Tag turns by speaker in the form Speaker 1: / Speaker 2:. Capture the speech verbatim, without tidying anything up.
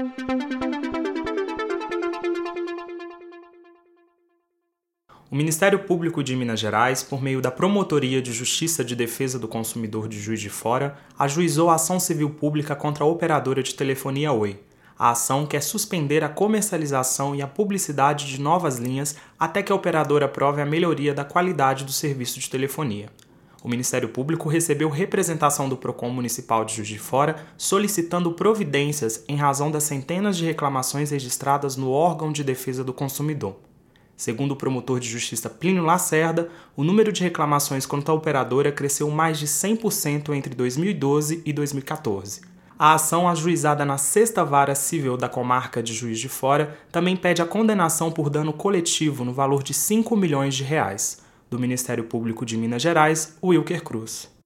Speaker 1: O Ministério Público de Minas Gerais, por meio da Promotoria de Justiça de Defesa do Consumidor de Juiz de Fora, ajuizou a ação civil pública contra a operadora de telefonia Oi. A ação quer suspender a comercialização e a publicidade de novas linhas até que a operadora prove a melhoria da qualidade do serviço de telefonia. O Ministério Público recebeu representação do Procon Municipal de Juiz de Fora solicitando providências em razão das centenas de reclamações registradas no órgão de defesa do consumidor. Segundo o promotor de justiça Plínio Lacerda, o número de reclamações contra a operadora cresceu mais de cem por cento entre dois mil e doze e dois mil e quatorze. A ação ajuizada na sexta Vara Civil da Comarca de Juiz de Fora também pede a condenação por dano coletivo no valor de cinco milhões de reais. Do Ministério Público de Minas Gerais, Wilker Cruz.